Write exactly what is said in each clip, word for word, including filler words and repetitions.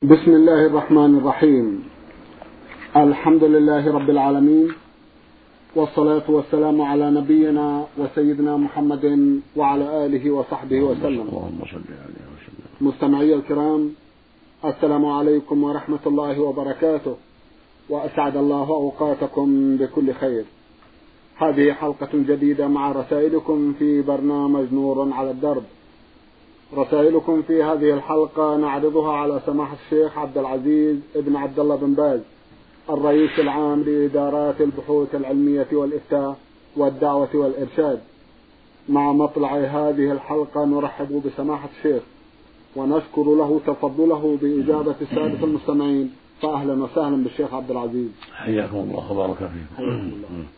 بسم الله الرحمن الرحيم. الحمد لله رب العالمين، والصلاة والسلام على نبينا وسيدنا محمد وعلى آله وصحبه وسلم. اللهم صل عليه وسلم. مستمعي الكرام، السلام عليكم ورحمة الله وبركاته، وأسعد الله أوقاتكم بكل خير. هذه حلقة جديدة مع رسائلكم في برنامج نور على الدرب. رسائلكم في هذه الحلقة نعرضها على سماحة الشيخ عبد العزيز ابن عبد الله بن باز، الرئيس العام لإدارات البحوث العلمية والإفتاء والدعوة والإرشاد. مع مطلع هذه الحلقة نرحب بسماحة الشيخ ونشكر له تفضله بإجابة السادة المستمعين، فأهلا وسهلا بالشيخ عبد العزيز. حياكم الله وبارك فيكم.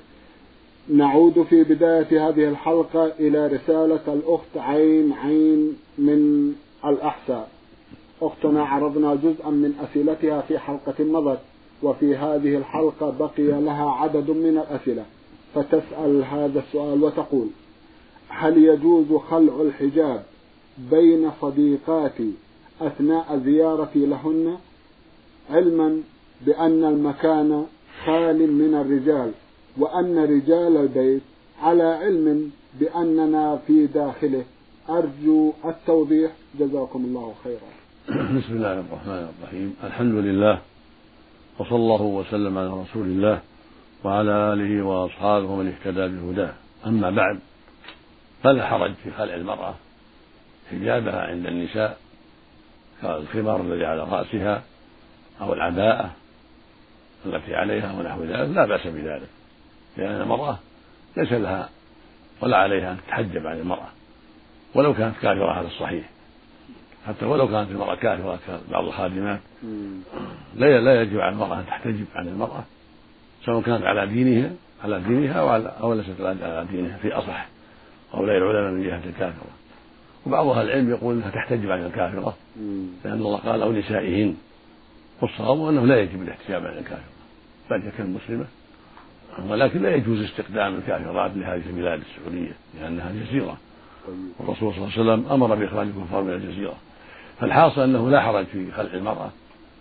نعود في بداية هذه الحلقة إلى رسالة الأخت عين عين من الأحساء. أختنا عرضنا جزءا من أسئلتها في حلقة مضت، وفي هذه الحلقة بقي لها عدد من الأسئلة، فتسأل هذا السؤال وتقول: هل يجوز خلع الحجاب بين صديقاتي أثناء زيارتي لهن، علما بأن المكان خال من الرجال، وأن رجال البيت على علم بأننا في داخله؟ أرجو التوضيح، جزاكم الله خيرا. بسم الله الرحمن الرحيم. الحمد لله، وصلى الله وسلم على رسول الله وعلى آله وأصحابه ومن اهتدى بهداه. أما بعد، فلا حرج في خلع المرأة حجابها عند النساء كالخمار الذي على رأسها أو العباءة التي عليها ونحو ذلك، لا بأس بذلك، لأن المرأة ليس لها ولا عليها أن تتحجب عن المرأة ولو كانت كافرة على الصحيح. حتى ولو كانت المرأة كافرة كبعض الخادمات لا لا يجب على المرأة أن تحتجب عن المرأة، سواء كانت على دينها على دينها أو, على أو ليست على دينها، في أصح هؤلاء العلماء من جهة الكافرة. وبعض أهل العلم يقول أنها تحتجب عن الكافرة، لأن الله قال أو نسائهن، والصواب أنه لا يجب الاحتجاب عن الكافرة بل تكون مسلمة، ولكن لا يجوز استخدام الكافرات لهذه البلاد السعودية لأنها جزيرة، والرسول صلى الله عليه وسلم أمر بإخراج الكفار من الجزيرة. فالحاصل أنه لا حرج في خلع المرأة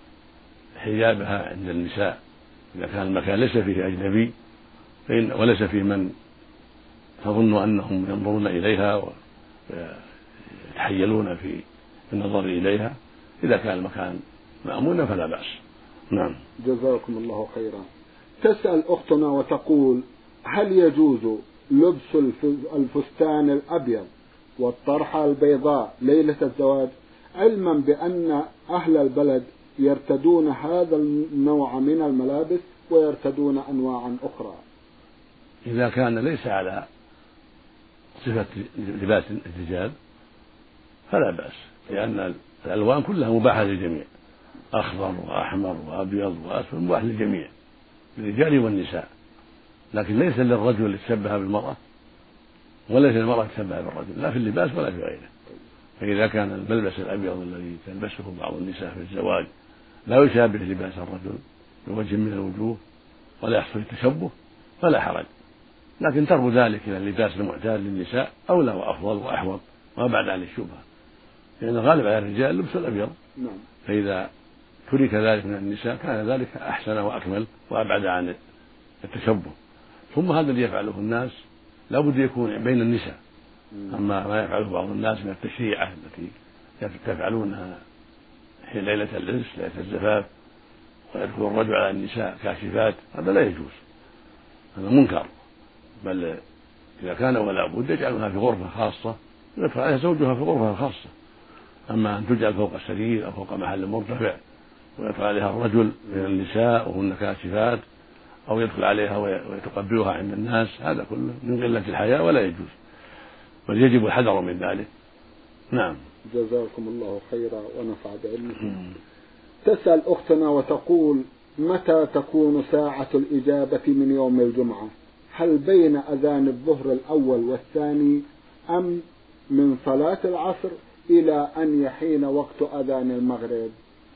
حجابها عند النساء إذا كان المكان ليس فيه أجنبي وليس فيه من تظن أنهم ينظرون إليها ويتحيلون في النظر إليها. إذا كان المكان مأمونا فلا بأس. نعم، جزاكم الله خيرا. تسأل أختنا وتقول: هل يجوز لبس الفستان الأبيض والطرحة البيضاء ليلة الزواج، علما بأن أهل البلد يرتدون هذا النوع من الملابس ويرتدون أنواعا أخرى؟ إذا كان ليس على صفة لباس الرجال فلا بأس، لأن الألوان كلها مباحة للجميع، أخضر وأحمر وأبيض وأسود مباح للجميع، للرجال والنساء، لكن ليس للرجل يتشبه بالمرأة وليس للمرأة تتشبه بالرجل، لا في اللباس ولا في غيره. فإذا كان الملبس الأبيض الذي تلبسه بعض النساء في الزواج لا يشابه لباس الرجل بوجه من الوجوه ولا يحصل التشبه فلا حرج، لكن ترك ذلك إلى اللباس المعتاد للنساء أولى وأفضل وأحوط وما بعد عن الشبهة، لأن الغالب على الرجال لبس الأبيض، فإذا ترك ذلك من النساء كان ذلك أحسن وأكمل وأبعد عن التشبه. ثم هذا الذي يفعله الناس لا بد يكون بين النساء، أما ما يفعله بعض الناس من التشريعة التي يفعلونها حين ليلة العرس ليلة الزفاف ويدخل الرجل على النساء كاشفات، هذا لا يجوز، هذا منكر. بل إذا كان ولا بد يجعلونها في غرفة خاصة ويدخل عليها زوجها في غرفة خاصة، أما أن تجعل فوق السرير أو فوق محل مرتفع ويدخل عليها الرجل من النساء وهن كاشفات أو يدخل عليها ويتقبلها عند الناس، هذا كله من قلة الحياء ولا يجوز، بل يجب الحذر من ذلك. نعم، جزاكم الله خيرا ونفع بعلمكم. تسأل أختنا وتقول: متى تكون ساعة الإجابة من يوم الجمعة؟ هل بين أذان الظهر الأول والثاني، أم من صلاة العصر إلى أن يحين وقت أذان المغرب؟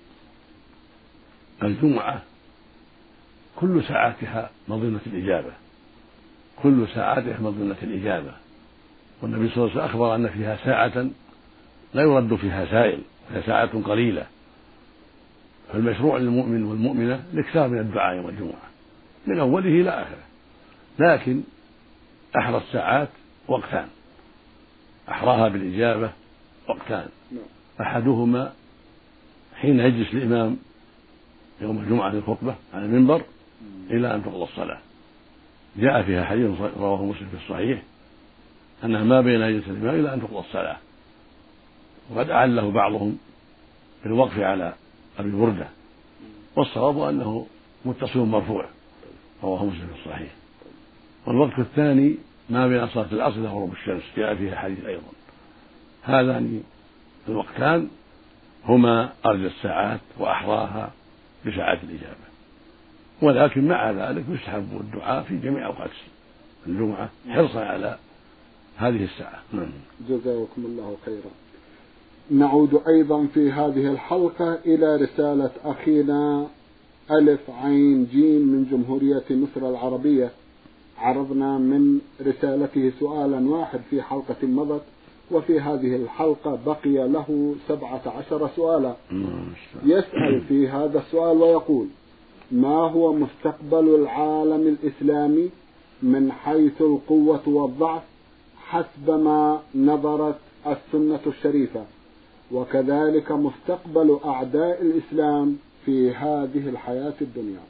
الجمعة كل ساعاتها مظنة الإجابة، كل ساعاتها مظنة الإجابة، والنبي صلى الله عليه وسلم أخبر أن فيها ساعة لا يرد فيها سائل، وهي ساعة قليلة فالمشروع للمؤمن والمؤمنة الاكثار من الدعاء يوم الجمعة من أوله إلى آخره، لكن أحرى الساعات وقتان، أحراها بالإجابة وقتان، أحدهما حين يجلس الإمام يوم الجمعة للخطبة على المنبر إلى أن تقضى الصلاة، جاء فيها حديث رواه مسلم في الصحيح أنها ما بين يجلس الإمام إلى أن تقضى الصلاة، وقد أعله بعضهم بالوقف على أبي بردة، والصواب أنه متصل مرفوع رواه مسلم في الصحيح. والوقت الثاني ما بين صلاة العصر إلى غروب الشمس، جاء فيها حديث أيضا. هذان الوقتان هما أرجى الساعات وأحراها بساعات الإجابة، ولكن مع ذلك يستحب الدعاء في جميع أوقات الجمعة حرصا على هذه الساعة. جزاكم الله خيرا. نعود أيضا في هذه الحلقة إلى رسالة أخينا ألف عين جيم من جمهورية مصر العربية. عرضنا من رسالته سؤالا واحد في حلقة مضت، وفي هذه الحلقة بقي له سبعة عشر سؤالا. يسأل في هذا السؤال ويقول: ما هو مستقبل العالم الإسلامي من حيث القوة والضعف حسب ما نظرت السنة الشريفة، وكذلك مستقبل أعداء الإسلام في هذه الحياة الدنيا؟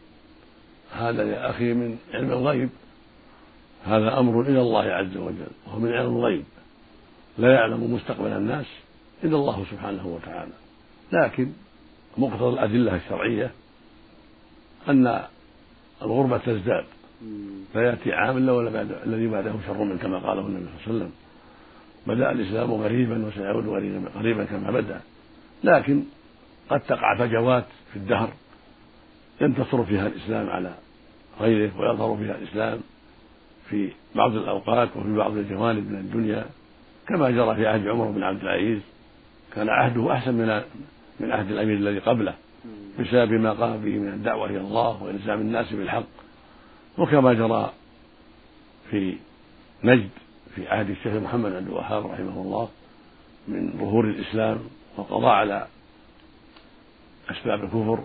هذا يا أخي من علم الغيب، هذا أمر إلى الله عز وجل، وهو من علم الغيب، لا يعلم مستقبل الناس إلا الله سبحانه وتعالى، لكن مقتضى الأدلة الشرعية أن الغربة تزداد، لا يأتي عام إلا ولا بعد الذي بعده شر من، كما قاله النبي صلى الله عليه وسلم: بدأ الإسلام غريبا وسيعود غريبا كما بدأ. لكن قد تقع فجوات في الدهر ينتصر فيها الإسلام على غيره، ويظهر فيها الإسلام في بعض الأوقات وفي بعض الجوانب من الدنيا، كما جرى في عهد عمر بن عبد العزيز، كان عهده أحسن من من عهد الأمير الذي قبله بسبب ما قام به من الدعوة إلى الله وإلزام الناس بالحق، وكما جرى في نجد في عهد الشيخ محمد عبد الوهاب رحمه الله من ظهور الإسلام والقضاء على أسباب الكفر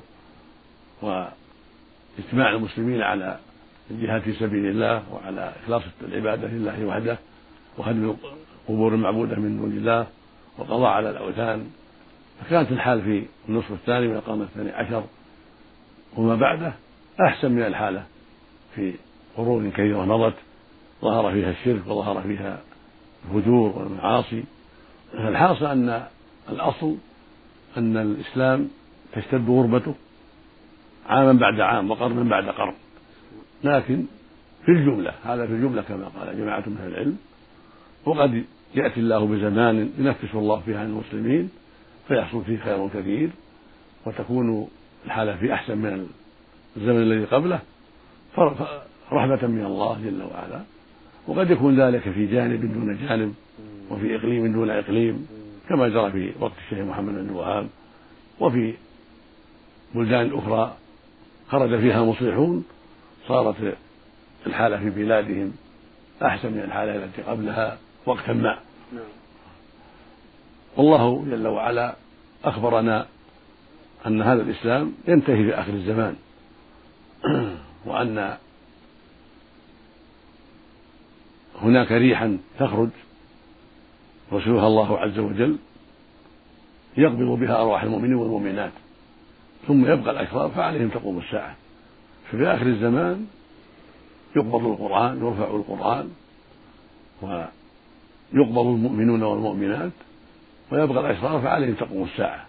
واجتماع المسلمين على الجهاد في سبيل الله وعلى إخلاص العبادة لله وحده وهدم القبور المعبودة من دون الله والقضاء على الأوثان. فكانت الحال في النصف الثاني من القرن الثاني عشر وما بعده أحسن من الحالة في قرون كثيرة مضت ظهر فيها الشرك وظهر فيها الفجور والمعاصي. فالحاصل أن الأصل أن الإسلام تشتد غربته عاما بعد عام وقرنا بعد قرن، لكن في الجملة هذا في الجملة كما قال جماعة من أهل العلم. وقد يأتي الله بزمان ينفس الله فيها عن المسلمين فيحصل فيه خير كثير وتكون الحالة في أحسن من الزمن الذي قبله رحمة من الله جل وعلا. وقد يكون ذلك في جانب دون جانب وفي إقليم دون إقليم، كما جرى في وقت الشيخ محمد بن الوهاب، وفي بلدان أخرى خرج فيها مصلحون صارت الحالة في بلادهم أحسن من الحالة التي قبلها وقتا ما. والله جل وعلا أخبرنا أن هذا الإسلام ينتهي في آخر الزمان، وأن هناك ريحا تخرج يرسلها الله عز وجل يقبض بها أرواح المؤمنين والمؤمنات، ثم يبقى الأشرار فعليهم تقوم الساعة. ففي آخر الزمان يقبض القرآن، يرفع القرآن ويقبض المؤمنون والمؤمنات ويبقى الأشرار فعليهم تقوم الساعة.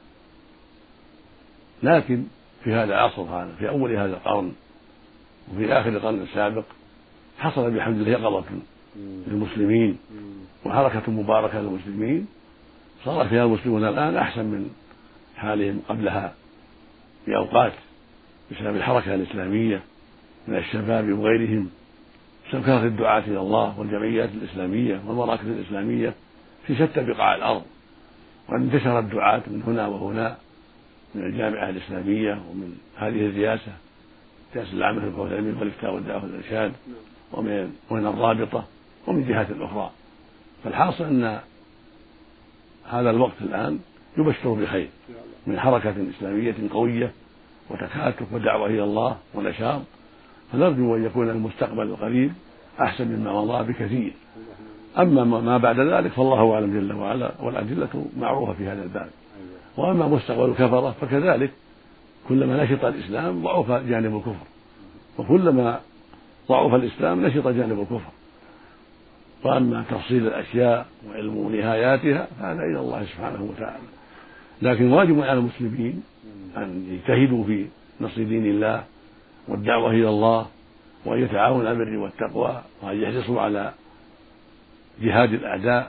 لكن في هذا العصر هذا في أول هذا القرن وفي آخر القرن السابق حصل بحمد الله يقظة للمسلمين وحركة مباركة للمسلمين، صار فيها المسلمون الآن أحسن من حالهم قبلها بأوقات بسبب الحركة الإسلامية من الشباب وغيرهم، بسبب كثرة الدعاة إلى الله والجمعيات الإسلامية والمراكز الإسلامية في شتى بقاع الأرض. وقد انتشر الدعاة من هنا وهنا من الجامعة الإسلامية ومن هذه الرئاسة رئاسة العامة للبحوث العلمية والإفتاء والدعوة والإرشاد ومن ومن الرابطة ومن جهات أخرى. فالحاصل أن هذا الوقت الآن يبشر بخير من حركة إسلامية قوية وتكاتف ودعوة إلى الله ونشاط، فنرجو أن يكون المستقبل القريب أحسن مما مضى بكثير. أما ما بعد ذلك فالله أعلم جل وعلا، والأدلة معروفة في هذا الباب. وأما مستقبل الكفرة فكذلك، كلما نشط الإسلام ضعف جانب الكفر، وكلما ضعف الإسلام نشط جانب الكفر. وأما تفصيل الأشياء وعلم نهاياتها فهذا إلى الله سبحانه وتعالى. لكن واجب على المسلمين أن يجتهدوا في نصر دين الله والدعوة إلى الله، وأن يتعاونوا على البر والتقوى، وأن يحرصوا على جهاد الأعداء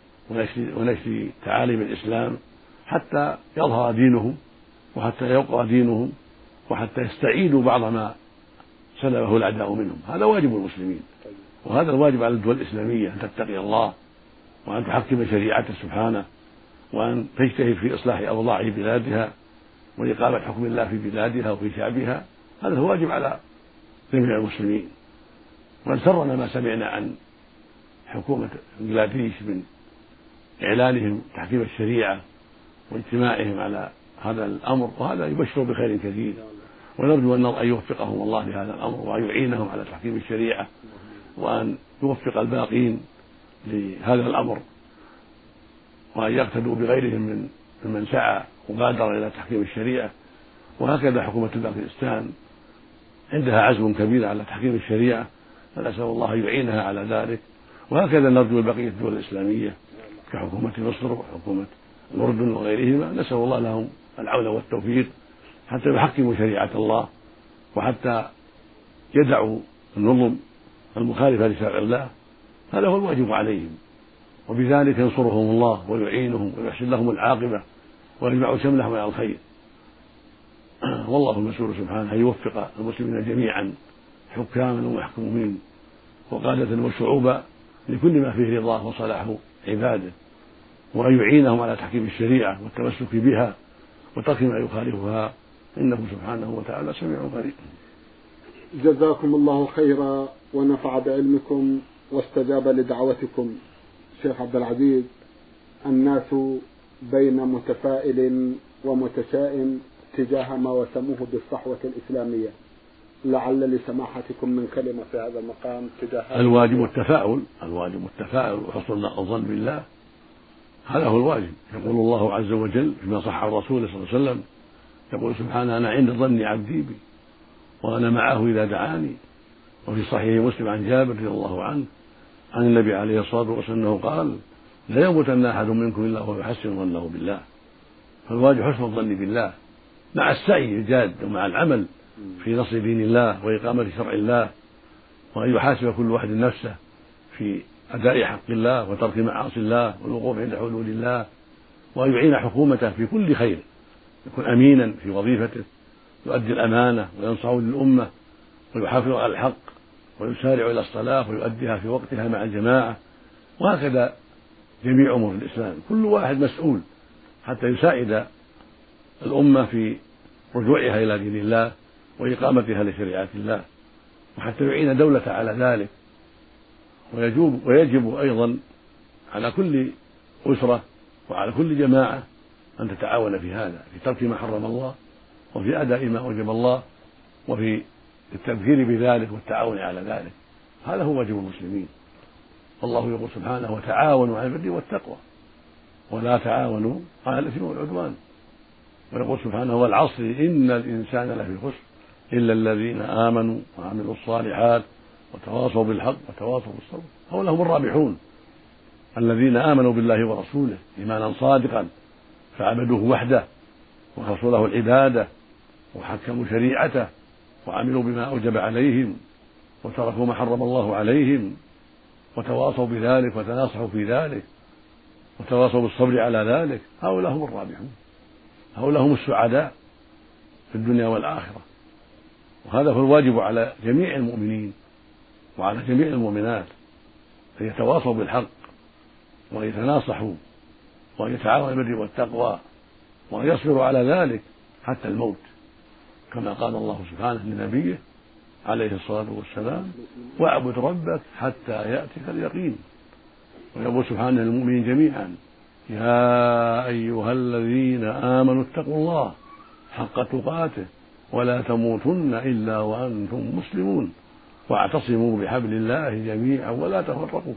ونشر تعاليم الإسلام حتى يظهر دينهم، وحتى يبقى دينهم، وحتى يستعيدوا بعض ما سلبه الأعداء منهم. هذا واجب المسلمين، وهذا الواجب على الدول الإسلامية، أن تتقي الله وأن تحكم شريعته سبحانه، وأن تجتهد في إصلاح أوضاع بلادها وإقامة حكم الله في بلادها وفي شعبها. هذا هو واجب على جميع المسلمين. وأن سرنا ما سمعنا عن حكومة بنغلاديش من إعلانهم تحكيم الشريعة واجتماعهم على هذا الأمر، وهذا يبشر بخير كثير، ونرجو أن يوفقهم الله لهذا الأمر، وأن يعينهم على تحكيم الشريعة، وأن يوفق الباقين لهذا الأمر، وأن يقتدوا بغيرهم من من سعى وبادر إلى تحكيم الشريعة. وهكذا حكومة باكستان عندها عزم كبير على تحكيم الشريعة، فنسأل الله أن يعينها على ذلك. وهكذا نرجو بقية الدول الإسلامية كحكومة مصر وحكومة الأردن وغيرهما، نسأل الله لهم العون والتوفيق حتى يحكموا شريعة الله، وحتى يدعوا النظم المخالفة لشرع الله. هذا هو الواجب عليهم، وبذلك ينصرهم الله ويعينهم ويحسن لهم العاقبة ويجمع شملهم على الخير. والله المسؤول سبحانه أن يوفق المسلمين جميعا حكاما ومحكومين وقادة وشعوبا لكل ما فيه رضاه وصلاح عباده، وأن يعينهم على تحكيم الشريعة والتمسك بها وترك ما يخالفها، إنه سبحانه وتعالى سميع قريب. جزاكم الله خيرا ونفع بعلمكم واستجاب لدعوتكم. شيخ عبد العزيز، الناس بين متفائل ومتشائم تجاه ما وسموه بالصحوة الإسلامية، لعل لسماحتكم من كلمة في هذا المقام تجاه الواجب التفاؤل الواجب التفاؤل وحسن الظن بالله، هذا هو الواجب. يقول الله عز وجل فيما صح عن رسوله صلى الله عليه وسلم، يقول سبحانه: أنا عند ظن عبدي بي وأنا معه إذا دعاني. وفي صحيح مسلم عن جابر رضي الله عنه عن النبي عليه الصلاة والسلام أنه قال: لا يموتن أحد منكم إلا وهو يحسن ظنه بالله. فالواجب حسن الظن بالله مع السعي الجاد ومع العمل في نصر دين الله وإقامة شرع الله، وأن يحاسب كل واحد نفسه في أداء حق الله وترك معاصي الله والوقوف عند حدود الله، وأن يعين حكومته في كل خير، يكون أمينا في وظيفته، يؤدي الأمانة وينصح للأمة ويحافظ على الحق ويسارع إلى الصلاة ويؤديها في وقتها مع الجماعة. وهكذا جميع أمور الإسلام، كل واحد مسؤول حتى يساعد الأمة في رجوعها إلى دين الله وإقامتها لشريعة الله، وحتى يعين دولة على ذلك. ويجب, ويجب أيضا على كل أسرة وعلى كل جماعة أن تتعاون في هذا، في ترك ما حرم الله وفي أداء ما أوجب الله وفي التبكير بذلك والتعاون على ذلك. هذا هو واجب المسلمين. والله يقول سبحانه: وتعاونوا على البر والتقوى ولا تعاونوا على الإثم والعدوان. ويقول سبحانه: والعصر إن الإنسان لفي خسر إلا الذين آمنوا وعملوا الصالحات وتواصوا بالحق وتواصوا بالصبر هؤلاء هم الرابحون، الذين آمنوا بالله ورسوله إيمانا صادقا فعبدوه وحده وخلصوا له العبادة وحكموا شريعته وعملوا بما أوجب عليهم وتركوا ما حرم الله عليهم وتواصوا بذلك وتناصحوا في ذلك وتواصوا بالصبر على ذلك، هؤلاء هم الرابحون، هؤلاء هم السعداء في الدنيا والآخرة. وهذا هو الواجب على جميع المؤمنين وعلى جميع المؤمنات، أن يتواصوا بالحق وأن يتناصحوا وأن يتعاونوا بالبر والتقوى وأن يصبروا على ذلك حتى الموت، كما قال الله سبحانه لنبيه عليه الصلاة والسلام: واعبد ربك حتى يأتيك اليقين. ويقول سبحانه للمؤمنين جميعا: يا أيها الذين آمنوا اتقوا الله حق تقاته ولا تموتن إلا وأنتم مسلمون واعتصموا بحبل الله جميعا ولا تفرقوا.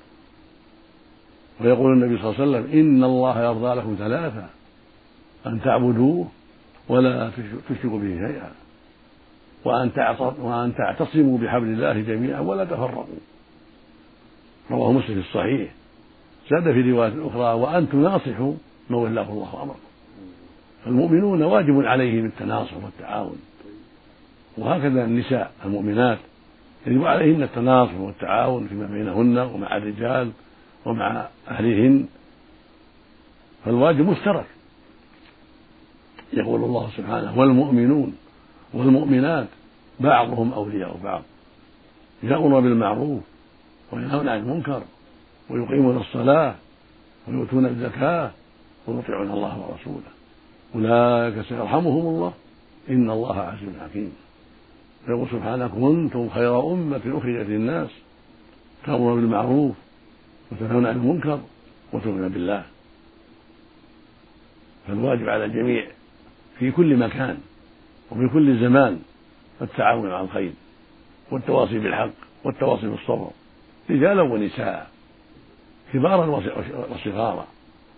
ويقول النبي صلى الله عليه وسلم إن الله يرضى لكم ثلاثة: أن تعبدوه ولا تشركوا به شيئا، وأن تعتصموا بحبل الله جميعا ولا تفرقوا. رواه مسلم في الصحيح. زاد في رواية أخرى: وأن تناصحوا من ولاه الله أمركم. فالمؤمنون واجب عليهم التناصح والتعاون، وهكذا النساء المؤمنات يجب عليهن التناصح والتعاون فيما بينهن ومع الرجال ومع أهلهن، فالواجب مشترك. يقول الله سبحانه: والمؤمنون والمؤمنات بعضهم أولياء بعض يأمرون بالمعروف وينهون عن المنكر ويقيمون الصلاة ويؤتون الزكاة ويطيعون الله ورسوله أولئك سيرحمهم الله إن الله عزيز حكيم. يقول سبحانه: كنتم خير أمة أخرجت للناس تأمرون بالمعروف وتنهون عن المنكر وتؤمنون بالله. فالواجب على الجميع في كل مكان وفي كل زمان التعاون على الخير والتواصي بالحق والتواصي بالصبر، رجالا ونساء، كبارا وصغارا،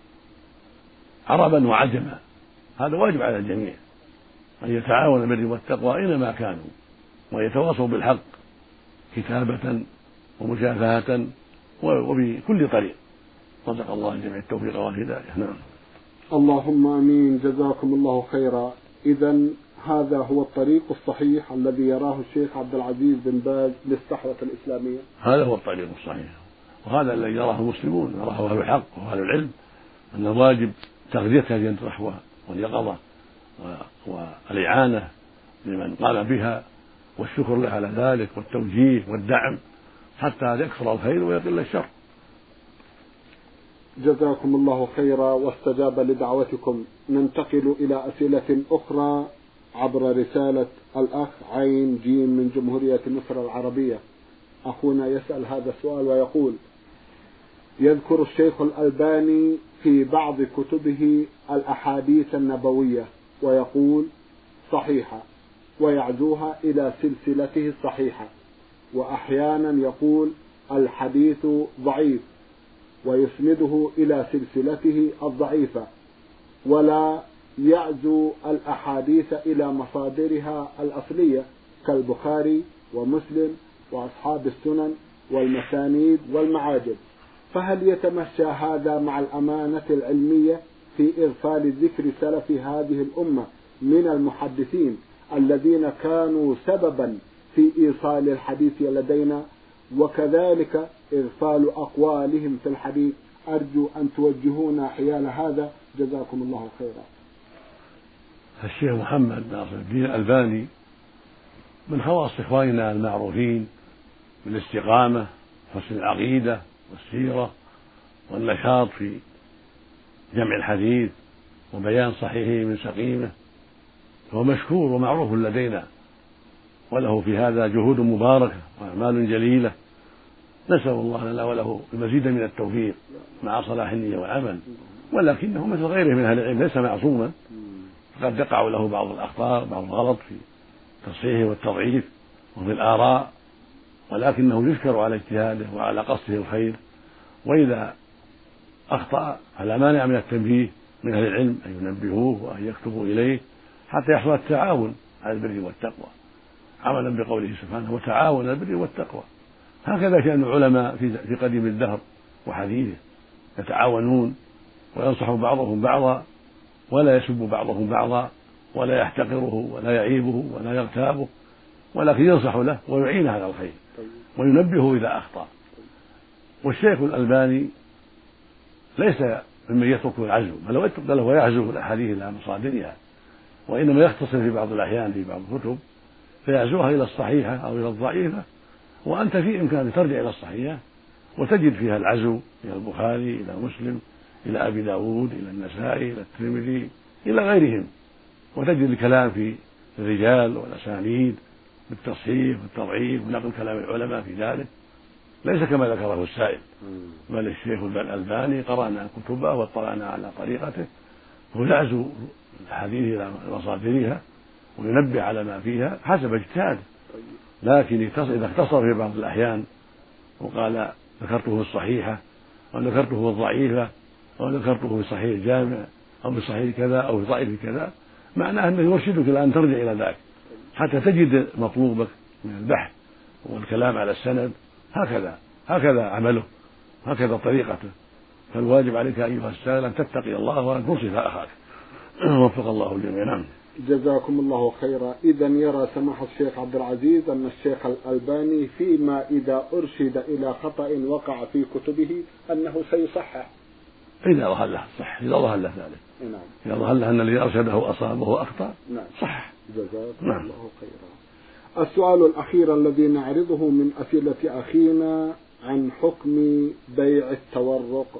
عربا وعجما. هذا واجب على الجميع أن يتعاون بالبر والتقوى أينما كانوا، ويتواصوا بالحق كتابة ومشافهة وبكل طريق. رزق الله الجميع التوفيق والهداية. نعم. اللهم آمين. جزاكم الله خيرا. إذا هذا هو الطريق الصحيح الذي يراه الشيخ عبد العزيز بن باز للصحوة الإسلامية. هذا هو الطريق الصحيح، وهذا الذي يراه المسلمون، يراه أهل الحق وأهل العلم، أن الواجب تغذية هذه الصحوة واليقظة والإعانة لمن قام بها والشكر له على ذلك والتوجيه والدعم حتى يكثر الخير ويقل الشر. جزاكم الله خيرا واستجاب لدعوتكم. ننتقل إلى أسئلة أخرى عبر رسالة الأخ عين جيم من جمهورية مصر العربية. أخونا يسأل هذا السؤال ويقول: يذكر الشيخ الألباني في بعض كتبه الأحاديث النبوية ويقول صحيحة، ويعزوها إلى سلسلته الصحيحة، وأحيانا يقول الحديث ضعيف ويسنده إلى سلسلته الضعيفة، ولا يعزو الأحاديث إلى مصادرها الأصلية كالبخاري ومسلم وأصحاب السنن والمسانيد والمعاجم. فهل يتمشى هذا مع الأمانة العلمية في إغفال ذكر سلف هذه الأمة من المحدثين الذين كانوا سببا في إيصال الحديث لدينا، وكذلك إغفال أقوالهم في الحديث؟ أرجو أن توجهونا حيال هذا، جزاكم الله خيرا. الشيخ محمد ناصر الدين الألباني من خواص إخواننا المعروفين بالاستقامة وحسن العقيدة والسيرة والنشاط في جمع الحديث وبيان صحيحه من سقيمه، فهو مشكور ومعروف لدينا، وله في هذا جهود مباركة وأعمال جليلة. نسأل الله لنا وله المزيد من التوفيق مع صلاح النية والعمل، ولكنه مثل غيره من أهل العلم ليس معصوما، فقد يقع له بعض الأخطاء بعض الغلط في تصحيحه والتضعيف وفي الآراء، ولكنه يشكر على اجتهاده وعلى قصده الخير. وإذا أخطأ فلا مانع من التنبيه من أهل العلم أن ينبهوه وأن يكتبوا إليه حتى يحصل التعاون على البر والتقوى، عملا بقوله سبحانه: وتعاون على البر والتقوى. هكذا كان العلماء في قديم الدهر وحديثه، يتعاونون وينصح بعضهم بعضا ولا يسب بعضهم بعضا ولا يحتقره ولا يعيبه ولا يغتابه، ولكن ينصح له ويعينه على الخير وينبهه إذا أخطأ. والشيخ الألباني ليس ممن يترك العزو، بل هو يعزو الأحاديث إلى مصادرها، وإنما يختصر في بعض الأحيان في بعض الكتب فيعزوها إلى الصحيحة أو إلى الضعيفة، وأنت في إمكانك ترجع إلى الصحيحة وتجد فيها العزو إلى البخاري إلى مسلم إلى أبي داود إلى النسائي إلى الترمذي إلى غيرهم، وتجد الكلام في الرجال والأسانيد بالتصحيح والتضعيف ونقل كلام العلماء في ذلك. ليس كما ذكره السائل، بل الشيخ الألباني قرأنا كتبه واطلعنا على طريقته، ويعزو الحديث إلى مصادرها وينبه على ما فيها حسب اجتهاده. لكن إذا اختصر في بعض الأحيان وقال ذكرته في الصحيحة أو ذكرته في الضعيفة أو ذكرته في صحيح الجامع أو في صحيح كذا أو في ضعيف كذا، معناه أنه يرشدك إلى أن ترجع إلى ذلك حتى تجد مطلوبك من البحث والكلام على السند. هكذا هكذا عمله، هكذا طريقته. فالواجب عليك أيها السائل أن تتقي الله وأن تنصف أخاك. وفق الله الجميع. نعم. جزاكم الله خيرا. إذا يرى سماحة الشيخ عبد العزيز أن الشيخ الألباني فيما إذا أرشد إلى خطأ وقع في كتبه أنه سيصحح إذا ظهر له صح، إذا ظهر له ذلك. نعم. إذا ظهر له أن الذي أرشده أصابه وأخطأ نعم. صح. جزاكم نعم. الله خيرا. السؤال الأخير الذي نعرضه من أسئلة أخينا عن حكم بيع التورق.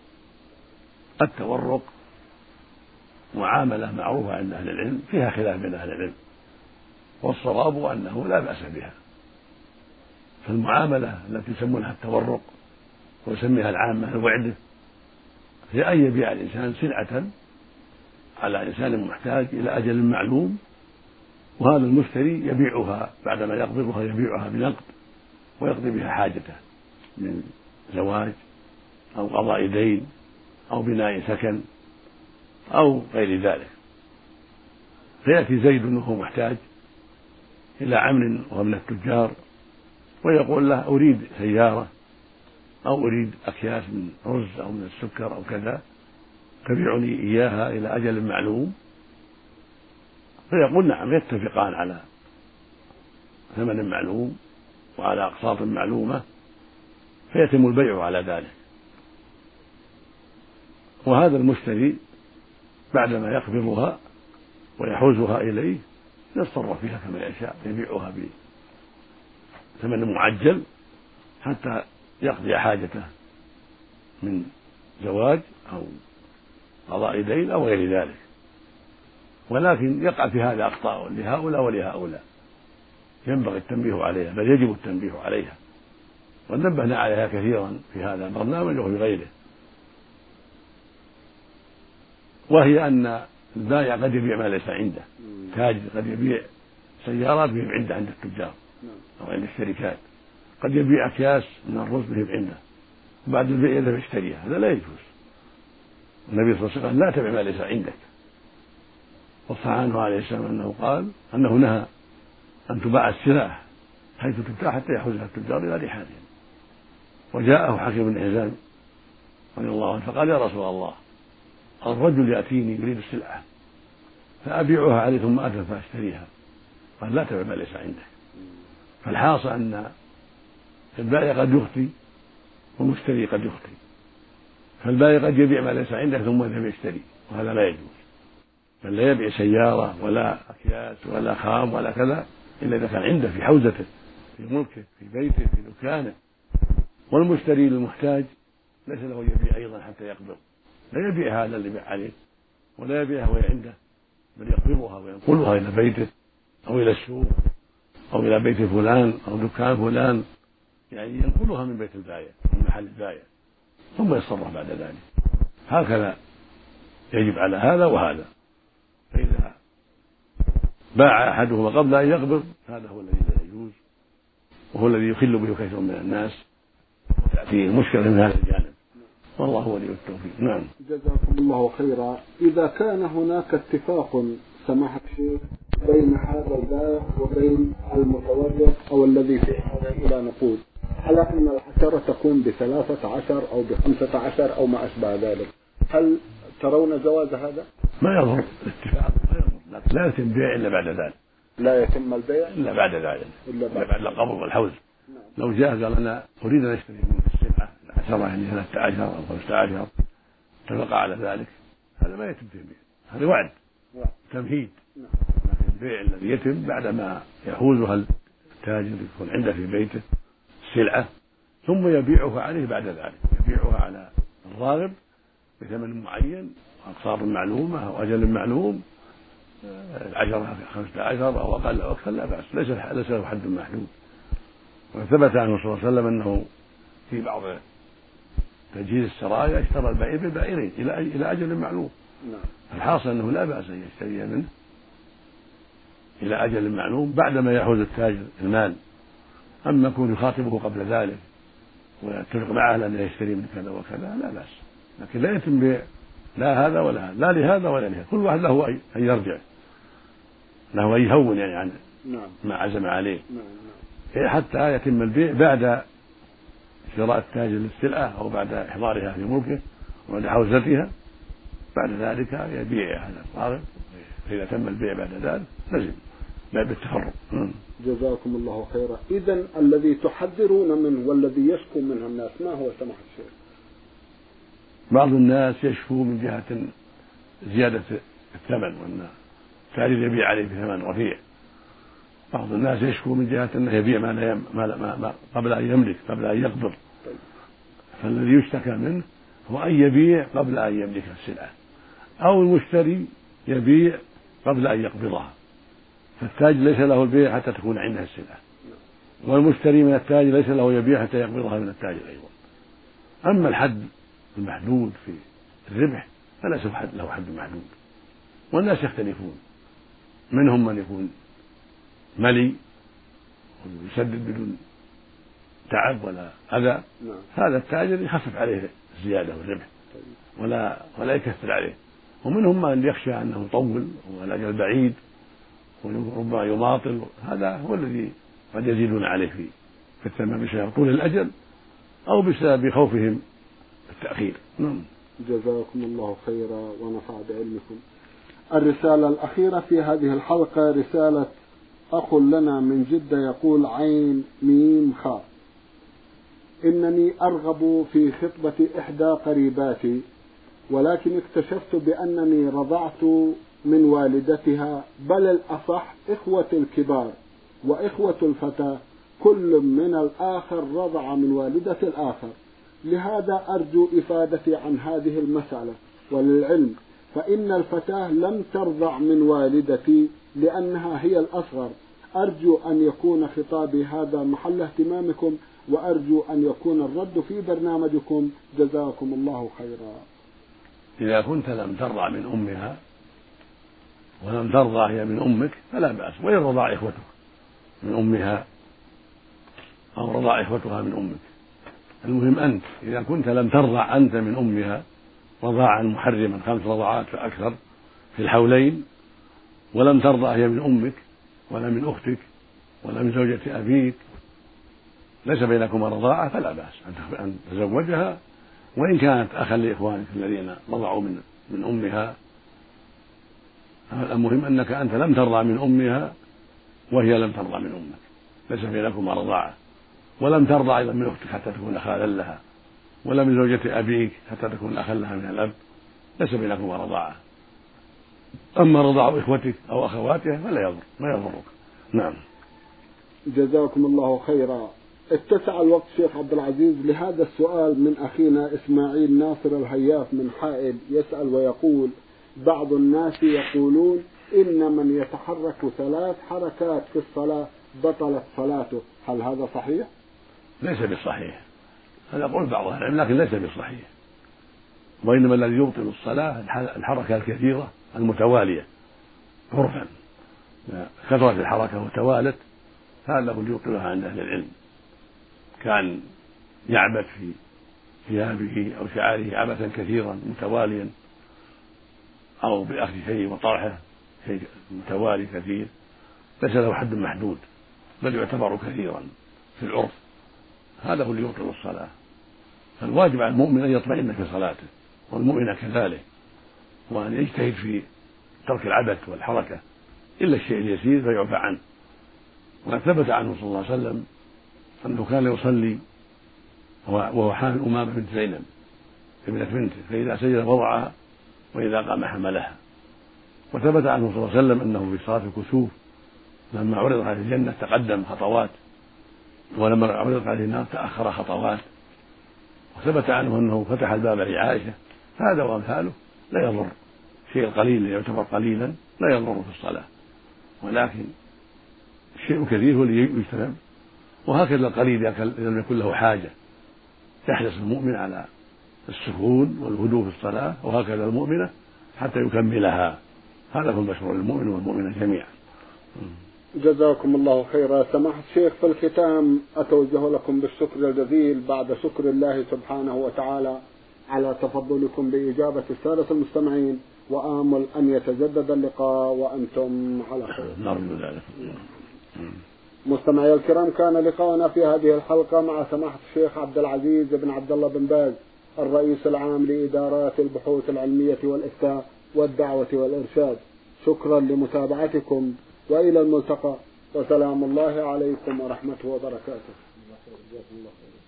التورق معاملة معروفة عند أهل العلم، فيها خلاف بين أهل العلم، والصواب أنه لا بأس بها. فالمعاملة التي يسمونها التورق ويسميها العامة الوعدة هي أن يبيع الإنسان سلعة على إنسان محتاج إلى أجل معلوم، وهذا المشتري يبيعها بعدما يقبضها يبيعها بنقد ويقضي بها حاجته من زواج أو قضاء دين أو بناء سكن أو غير ذلك. فيأتي زيد وهو محتاج إلى عمرو وهو من التجار ويقول له أريد سيارة أو أريد أكياس من رز أو من السكر أو كذا، تبيعني إياها إلى أجل معلوم. فيقول نعم، يتفقان على ثمن معلوم وعلى أقساط معلومة، فيتم البيع على ذلك. وهذا المشتري بعدما يقبضها ويحوزها إليه يتصرف فيها كما يشاء، يبيعها بثمن معجل حتى يقضي حاجته من زواج أو قضاء دين أو غير ذلك. ولكن يقع في هذا أخطاء لهؤلاء ولهؤلاء ينبغي التنبيه عليها، بل يجب التنبيه عليها، ونبهنا عليها كثيرا في هذا البرنامج وفي غيره. وهي أن البائع قد يبيع ما ليس عنده، تاجر قد يبيع سيارات بهم عنده عند التجار أو عند الشركات، قد يبيع أكياس من الرز بهم عنده وبعد البيع يذهب يشتريها، هذا لا يجوز. النبي صلى الله عليه وسلم لا تبع ما ليس عندك، وصح عنه عليه السلام أنه قال أنه نهى أن تباع السلع حيث تبتاع حتى يحوزها التجار إلى رحالهم. وجاءه حكيم بن حزام رضي الله عنه فقال يا رسول الله، الرجل يأتيني يريد السلعة فأبيعها عليه ثم أذهب فأشتريها، قال لا تبع ما ليس عندك. فالحاصل أن البائع قد يخطي والمشتري قد يخطي، فالبائع قد يبيع ما ليس عنده ثم يذهب يشتري، وهذا لا يجوز. بل لا يبيع سيارة ولا أكياس ولا خام ولا كذا إلا إذا كان عنده في حوزته في ملكه في بيته في دكانه. والمشتري للمحتاج ليس له يبيع أيضا حتى يقبض، لا يبيع هذا اللي بيع عليه ولا يبيعها وهي عنده، بل يقبضها وينقلها إلى بيته أو إلى السوق أو إلى بيت فلان أو دكان فلان، يعني ينقلها من بيت البائع من محل البائع ثم يتصرف بعد ذلك. هكذا يجب على هذا وهذا. فإذا باع أحدهما قبل أن يقبض هذا هو الذي لا يجوز، وهو الذي يخل به كثير من الناس وتأتيه المشكلة من هذا الجانب، والله ولي التوفيق. نعم. جزاكم الله خيرا. إذا كان هناك اتفاق سماحة الشيخ بين هذا البائع وبين المتورط أو الذي في حاجة إلى نقود على أن الحشرة تكون بثلاثة عشر أو بخمسة عشر أو ما أشبه ذلك، هل ترون جواز هذا؟ ما يضر الاتفاق، ما يضر، لكن لا يتم البيع إلا بعد ذلك. لا يتم البيع إلا بعد ذلك، إلا بعد, بعد القبض والحوز. نعم. لو جاء قال أنا أريد أن أشتري منك السلعة العشرة يعني ثلاثة عشر أو خمسة عشر، اتفق على ذلك، هذا ما يتم تبيع، هذا وعد تمهيد. نعم. لكن البيع الذي يتم بعدما يحوزها التاجر يكون عنده في بيته السلعة ثم يبيعها عليه بعد ذلك، يبيعها على الراغب بثمن معين أقساط معلومة أو أجل معلوم، العشرة خمسة عشر أو أقل أو أكثر لا بأس، ليس ليس له حد محدود. وثبت عنه صلى الله عليه وسلم أنه في بعض تجهيز السرايا اشترى البعير بالبعيرين إلى إلى أجل معلوم. الحاصل أنه لا بأس أن يشتري منه إلى أجل معلوم بعدما يحوز التاجر المال. أما يكون يخاطبه قبل ذلك ويتفق معه لأن يشتري من كذا وكذا لا بأس، لكن لا يتم بيع لا هذا ولا هذا، لا لهذا ولا لهذا، كل واحد له أن يرجع، له أن يهون يعني عن ما عزم عليه حتى يتم البيع بعد شراء التاجر للسلعة أو بعد إحضارها في ملكه وبعد حوزتها. بعد ذلك يبيع هذا الصارف، فإذا تم البيع بعد ذلك لازم بالتفرق. جزاكم الله خيرا. إذن الذي تحذرون منه والذي يشكو منه الناس ما هو سماحة الشيخ؟ بعض الناس يشكو من جهة زيادة الثمن وأن التاجر يبيع عليه بثمن رفيع. بعض الناس يشكو من جهة أنه يبيع ما لا يم... ما لا... ما... ما... قبل أن يملك، قبل أن يقبض. فالذي يشتكى منه هو أن يبيع قبل أن يملك السلعة، أو المشتري يبيع قبل أن يقبضها، فالتاجر ليس له البيع حتى تكون عنده السلعة، والمشتري من التاجر ليس له يبيع حتى يقبضها من التاجر أيضا. أما الحد المحدود في الربح فليس له حد محدود، والناس يختلفون، منهم من يكون ملي ويسدد بدون تعب ولا أذى، هذا التاجر يخفف عليه الزيادة والربح ولا ولا يكثر عليه. ومنهم من يخشى أنه يطول والأجل بعيد وربما يماطل، هذا هو الذي قد يزيدون عليه في في الثمن بسبب طول الأجل أو بسبب خوفهم التأخير. نعم. جزاكم الله خيرا ونفع بعلمكم. الرسالة الأخيرة في هذه الحلقة رسالة أخ لنا من جدة يقول: عين ميم خاء. إنني أرغب في خطبة إحدى قريباتي، ولكن اكتشفت بأنني رضعت من والدتها، بل الأصح إخوة الكبار وإخوة الفتاة كل من الآخر رضع من والدة الآخر، لهذا أرجو إفادتي عن هذه المسألة. وللعلم فإن الفتاة لم ترضع من والدتي لأنها هي الأصغر. أرجو أن يكون خطابي هذا محل اهتمامكم، وأرجو أن يكون الرد في برنامجكم. جزاكم الله خيرا. إذا كنت لم ترضع من أمها ولم ترضع هي من أمك فلا بأس، وإن رضع إخوتك من أمها أو رضع إخوتها من أمك. المهم أنت إذا كنت لم ترضع أنت من أمها رضاعا محرما خمس رضعات فأكثر في الحولين، ولم ترضع هي من أمك ولا من أختك ولا من زوجة أبيك، ليس بينكما رضاعة، فلا بأس أن تزوجها وإن كانت أخا لإخوانك الذين رضعوا من من أمها. المهم أنك أنت لم ترضع من أمها وهي لم ترضع من أمك، ليس بينكما رضاعة. ولم ترضع أيضا من أختك حتى تكون أخا لها، ولا من زوجة أبيك حتى تكون أخا لها من الأب، ليس بينكما رضاعة. أما رضاع إخوتك أو أخواتها فلا يضر، ما يضرك. نعم. جزاكم الله خيرا. اتسع الوقت شيخ عبد العزيز لهذا السؤال من أخينا إسماعيل ناصر الهياف من حائل، يسأل ويقول: بعض الناس يقولون إن من يتحرك ثلاث حركات في الصلاة بطلت صلاته، هل هذا صحيح؟ ليس بالصحيح، هذا قول بعض أهل العلم لكن ليس بالصحيح، وإنما الذي يبطل الصلاة الحركة الكثيرة المتوالية عرفا، كثرت الحركة وتوالت، هذا هو اللي يبطلها عند أهل العلم. كان يعبث في ثيابه أو شعاره عبثا كثيرا متواليا، أو بأخذ شيء وطرحه شيء متوالي كثير، ليس له حد محدود بل يعتبر كثيرا في العرف، هذا هو اللي يبطل الصلاة. فالواجب على المؤمن أن يطمئن في صلاته، والمؤمن كذلك، وأن يجتهد في ترك العبث والحركة إلا الشيء اليسير فيعفى عنه. وقد ثبت عنه صلى الله عليه وسلم أنه كان يصلي وهو حامل أمامة بنت زينب ابنة بنته، فإذا سجد وضعها وإذا قام حملها. وثبت عنه صلى الله عليه وسلم أنه في صلاة الكسوف لما عرض عليه الجنة تقدم خطوات، ولما عرضت عليه النار تأخر خطوات. وثبت عنه أنه فتح الباب لعائشة. هذا وأمثاله لا يضر، الشيء القليل يعتبر قليلا لا يضر في الصلاة، ولكن الشيء الكثير هو اللي يجتنب. وهكذا القليل إذا لم يكن له حاجة يحرص المؤمن على السكون والهدوء في الصلاة، وهكذا المؤمنة حتى يكملها. هذا هو المشروع للمؤمن والمؤمنة جميعا. جزاكم الله خيرا. سماحة الشيخ، في الختام أتوجه لكم بالشكر الجزيل بعد شكر الله سبحانه وتعالى على تفضلكم بإجابة السادة المستمعين، وآمل أن يتجدد اللقاء وأنتم على خير. نرجو ذلك. مستمعي الكرام، كان لقاءنا في هذه الحلقة مع سماحة الشيخ عبد العزيز بن عبد الله بن باز، الرئيس العام لإدارات البحوث العلمية والإفتاء والدعوة والإرشاد. شكرا لمتابعتكم، وإلى الملتقى، وسلام الله عليكم ورحمته وبركاته.